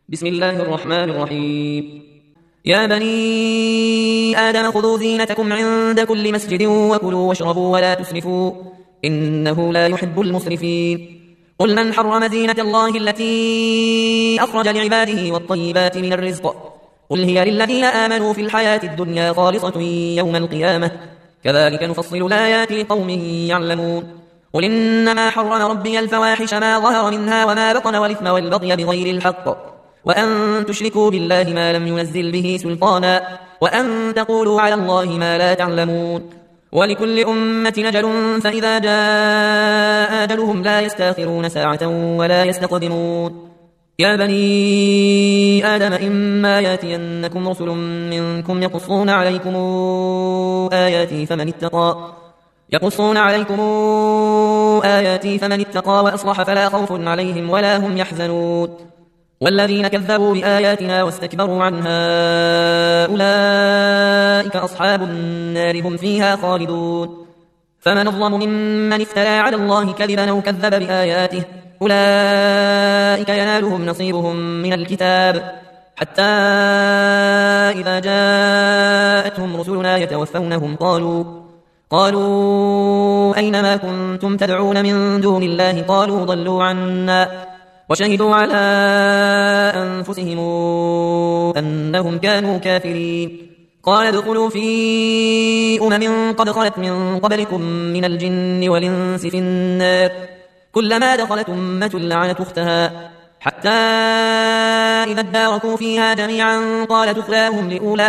بسم الله الرحمن الرحيم. يا بني آدم خذوا زينتكم عند كل مسجد وكلوا واشربوا ولا تسرفوا إنه لا يحب المسرفين. قل من حرم زينة الله التي أخرج لعباده والطيبات من الرزق قل هي للذين آمنوا في الحياة الدنيا خالصة يوم القيامة كذلك نفصل الآيات لقوم يعلمون. قل إنما حرم ربي الفواحش ما ظهر منها وما بطن والإثم والبغي بغير الحق وأن تشركوا بالله ما لم ينزل به سلطانا وأن تقولوا على الله ما لا تعلمون. ولكل أمة أجل فإذا جاء أجلهم لا يستأخرون ساعة ولا يستقدمون. يا بني آدم إما يأتينكم رسل منكم يقصون عليكم آياتي فمن اتقى وأصلح فلا خوف عليهم ولا هم يحزنون. والذين كذبوا بآياتنا واستكبروا عنها أولئك أصحاب النار هم فيها خالدون. فمن أظلم ممن افترى على الله كذبا أو كذب بآياته أولئك ينالهم نصيبهم من الكتاب حتى إذا جاءتهم رسلنا يتوفونهم قالوا أين ما كنتم تدعون من دون الله قالوا ضلوا عنا وشهدوا على أنفسهم أنهم كانوا كافرين. قال ادخلوا في قد خلت من قبلكم من الجن والإنس في النار كلما دخلت أمة لعنت أختها حتى إذا اداركوا فيها جميعا قالت أخراهم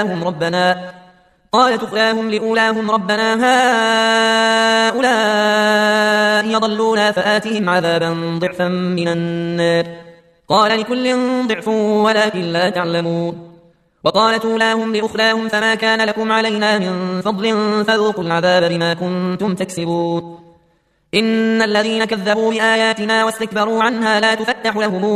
لأولاهم ربنا هؤلاء يضلونا فآتهم عذابا ضعفا من النار قال لكل ضعف ولكن لا تعلمون. وقالت أولاهم لأخراهم فما كان لكم علينا من فضل فذوقوا العذاب بما كنتم تكسبون. إن الذين كذبوا بآياتنا واستكبروا عنها لا تفتح لهم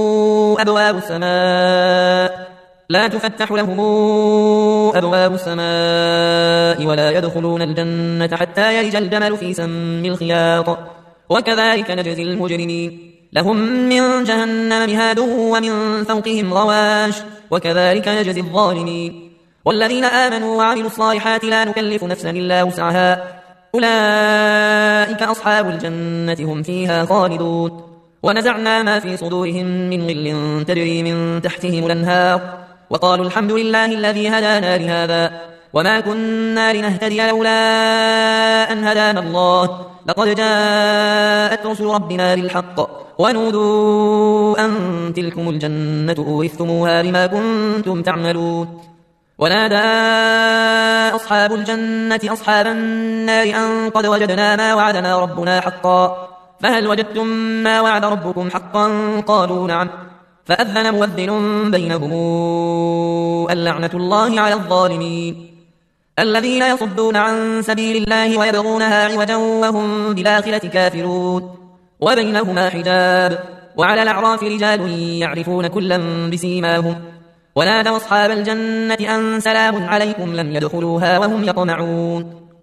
أبواب السماء ولا يدخلون الجنة حتى يلج الجمل في سم الخياط وكذلك نجزي المجرمين. لهم من جهنم مهاد ومن فوقهم غواش وكذلك نجزي الظالمين. والذين آمنوا وعملوا الصالحات لا نكلف نفسا إلا وسعها أولئك أصحاب الجنة هم فيها خالدون. ونزعنا ما في صدورهم من غل تجري من تحتهم الأنهار وقالوا الحمد لله الذي هدانا لهذا وما كنا لنهتدي لولا أن هدانا الله لقد جاءت رسل ربنا بالحق ونودوا أن تلكم الجنة أورثتموها بما كنتم تعملون. ونادى أصحاب الجنة أصحاب النار أن قد وجدنا ما وعدنا ربنا حقا فهل وجدتم ما وعد ربكم حقا قالوا نعم فأذن مؤذن بينهم اللعنة الله على الظالمين. الذين يصدون عن سبيل الله ويبغونها عوجا وهم بالآخرة كافرون وبينهما حجاب وعلى الأعراف رجال يعرفون كلا بسيماهم ونادوا أصحاب الجنة أن سلام عليكم لم يدخلوها وهم يطمعون